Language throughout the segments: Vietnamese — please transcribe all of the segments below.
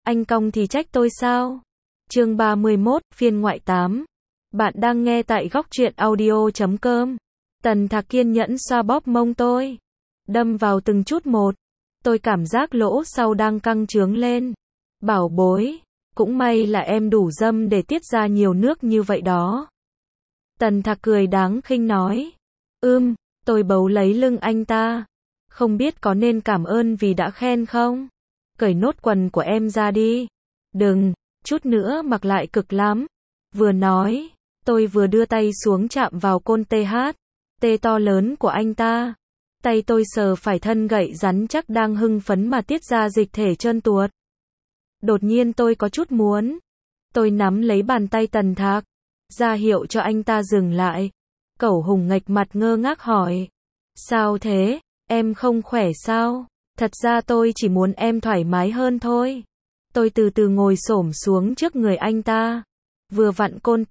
Anh cong thì trách tôi sao? Chương 31, phiên ngoại 8. Bạn đang nghe tại góc truyện audio.com. Tần Thạc kiên nhẫn xoa bóp mông tôi, đâm vào từng chút một. Tôi cảm giác lỗ sau đang căng trướng lên. Bảo bối, cũng may là em đủ dâm để tiết ra nhiều nước như vậy đó. Tần Thạc cười đáng khinh nói. Tôi bấu lấy lưng anh ta. Không biết có nên cảm ơn vì đã khen không? Cởi nốt quần của em ra đi. Đừng, chút nữa mặc lại cực lắm. Vừa nói, tôi vừa đưa tay xuống chạm vào côn tê to lớn của anh ta. Tay tôi sờ phải thân gậy rắn chắc đang hưng phấn mà tiết ra dịch thể trơn tuột. Đột nhiên tôi có chút muốn. Tôi nắm lấy bàn tay Tần Thạc, ra hiệu cho anh ta dừng lại. Cẩu hùng nghệch mặt ngơ ngác hỏi. Sao thế, em không khỏe sao? Thật ra tôi chỉ muốn em thoải mái hơn thôi. Tôi từ từ ngồi xổm xuống trước người anh ta. Vừa vặn côn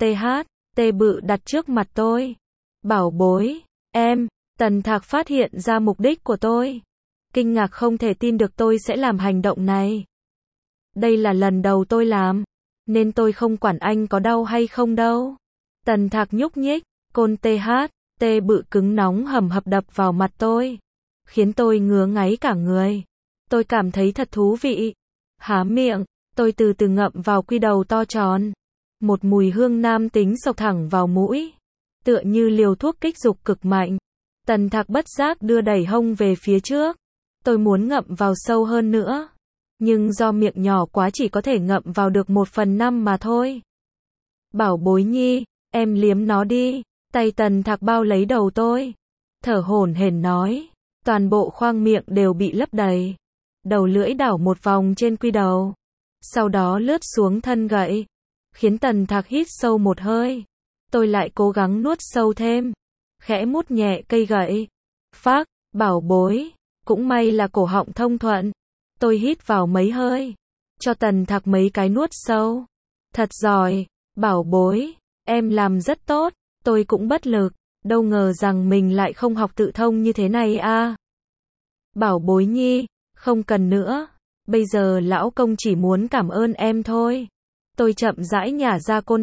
tê bự đặt trước mặt tôi. Bảo bối, em. Tần Thạc phát hiện ra mục đích của tôi. Kinh ngạc không thể tin được tôi sẽ làm hành động này. Đây là lần đầu tôi làm, nên tôi không quản anh có đau hay không đâu. Tần Thạc nhúc nhích, côn tê bự cứng nóng hầm hập đập vào mặt tôi, khiến tôi ngứa ngáy cả người. Tôi cảm thấy thật thú vị. Há miệng, tôi từ từ ngậm vào quy đầu to tròn. Một mùi hương nam tính xộc thẳng vào mũi, tựa như liều thuốc kích dục cực mạnh. Tần Thạc bất giác đưa đẩy hông về phía trước. Tôi muốn ngậm vào sâu hơn nữa, nhưng do miệng nhỏ quá chỉ có thể ngậm vào được 1/5 mà thôi. Bảo bối nhi, em liếm nó đi. Tay Tần Thạc bao lấy đầu tôi, thở hổn hển nói. Toàn bộ khoang miệng đều bị lấp đầy. Đầu lưỡi đảo một vòng trên quy đầu, sau đó lướt xuống thân gậy, khiến Tần Thạc hít sâu một hơi. Tôi lại cố gắng nuốt sâu thêm, khẽ mút nhẹ cây gậy. Phác, bảo bối, cũng may là cổ họng thông thuận. Tôi hít vào mấy hơi, cho Tần Thạc mấy cái nuốt sâu. Thật giỏi, bảo bối, em làm rất tốt. Tôi cũng bất lực, đâu ngờ rằng mình lại không học tự thông như thế này à. Bảo bối nhi, không cần nữa. Bây giờ lão công chỉ muốn cảm ơn em thôi. Tôi chậm rãi nhả ra côn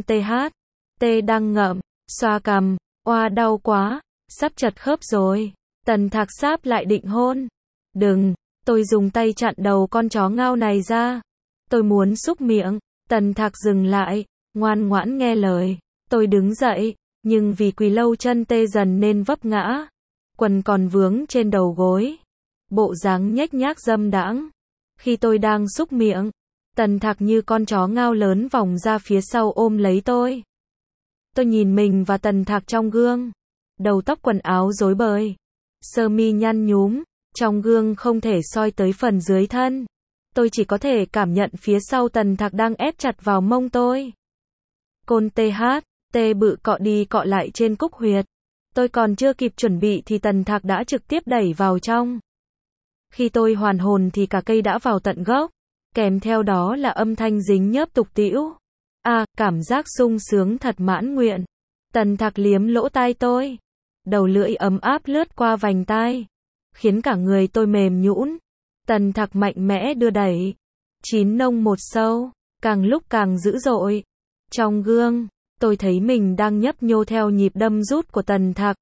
tê đang ngậm, xoa cằm. Oa đau quá, sắp chật khớp rồi. Tần Thạc sáp lại định hôn. Đừng, tôi dùng tay chặn đầu con chó ngao này ra. Tôi muốn xúc miệng. Tần Thạc dừng lại, ngoan ngoãn nghe lời. Tôi đứng dậy, nhưng vì quỳ lâu chân tê dần nên vấp ngã. Quần còn vướng trên đầu gối, bộ dáng nhếch nhác dâm đãng. Khi tôi đang xúc miệng, Tần Thạc như con chó ngao lớn vòng ra phía sau ôm lấy tôi. Tôi nhìn mình và Tần Thạc trong gương. Đầu tóc quần áo rối bời, sơ mi nhăn nhúm, trong gương không thể soi tới phần dưới thân. Tôi chỉ có thể cảm nhận phía sau Tần Thạc đang ép chặt vào mông tôi. Côn tê bự cọ đi cọ lại trên cúc huyệt. Tôi còn chưa kịp chuẩn bị thì Tần Thạc đã trực tiếp đẩy vào trong. Khi tôi hoàn hồn thì cả cây đã vào tận gốc, kèm theo đó là âm thanh dính nhớp tục tĩu. Cảm giác sung sướng thật mãn nguyện. Tần Thạc liếm lỗ tai tôi, đầu lưỡi ấm áp lướt qua vành tai, khiến cả người tôi mềm nhũn. Tần Thạc mạnh mẽ đưa đẩy, chín nông một sâu, càng lúc càng dữ dội. Trong gương, tôi thấy mình đang nhấp nhô theo nhịp đâm rút của Tần Thạc.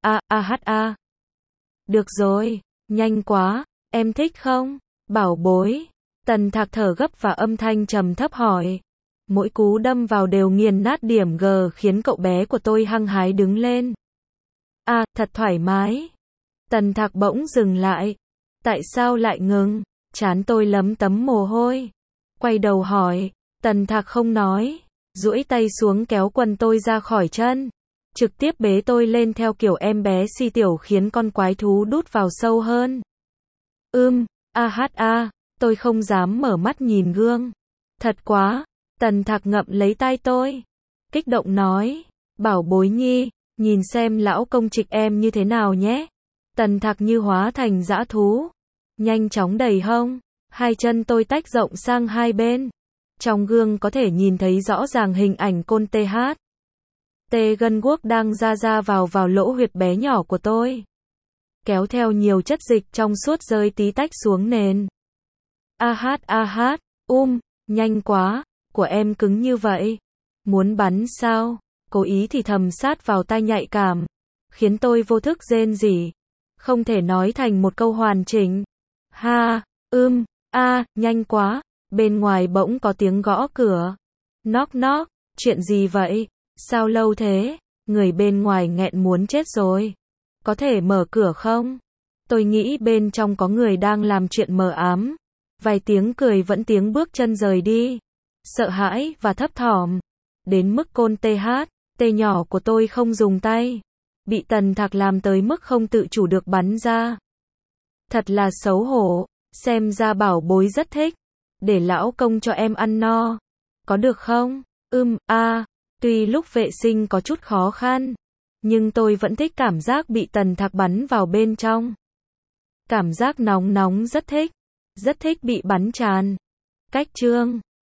Được rồi, nhanh quá, em thích không? Bảo bối. Tần Thạc thở gấp và âm thanh trầm thấp hỏi. Mỗi cú đâm vào đều nghiền nát điểm G khiến cậu bé của tôi hăng hái đứng lên. Thật thoải mái. Tần Thạc bỗng dừng lại. Tại sao lại ngừng? Trán tôi lấm tấm mồ hôi. Quay đầu hỏi. Tần Thạc không nói, duỗi tay xuống kéo quần tôi ra khỏi chân, trực tiếp bế tôi lên theo kiểu em bé si tiểu khiến con quái thú đút vào sâu hơn. Tôi không dám mở mắt nhìn gương. Thật quá. Tần Thạc ngậm lấy tai tôi, kích động nói. Bảo bối nhi, nhìn xem lão công trịch em như thế nào nhé. Tần Thạc như hóa thành dã thú, nhanh chóng đẩy hông. Hai chân tôi tách rộng sang hai bên. Trong gương có thể nhìn thấy rõ ràng hình ảnh côn tê gân guốc đang ra vào lỗ huyệt bé nhỏ của tôi, kéo theo nhiều chất dịch trong suốt rơi tí tách xuống nền. Nhanh quá, của em cứng như vậy. Muốn bắn sao? Cố ý thì thầm sát vào tai nhạy cảm, khiến tôi vô thức rên rỉ, không thể nói thành một câu hoàn chỉnh. Ha, nhanh quá. Bên ngoài bỗng có tiếng gõ cửa. Knock knock, chuyện gì vậy? Sao lâu thế? Người bên ngoài nghẹn muốn chết rồi. Có thể mở cửa không? Tôi nghĩ bên trong có người đang làm chuyện mờ ám. Vài tiếng cười vẫn tiếng bước chân rời đi. Sợ hãi và thấp thỏm. Đến mức côn tê nhỏ của tôi không dùng tay. Bị Tần Thạc làm tới mức không tự chủ được bắn ra. Thật là xấu hổ. Xem ra bảo bối rất thích. Để lão công cho em ăn no. Có được không? Tuy lúc vệ sinh có chút khó khăn, nhưng tôi vẫn thích cảm giác bị Tần Thạc bắn vào bên trong. Cảm giác nóng nóng rất thích. Rất thích bị bắn tràn. Cách chương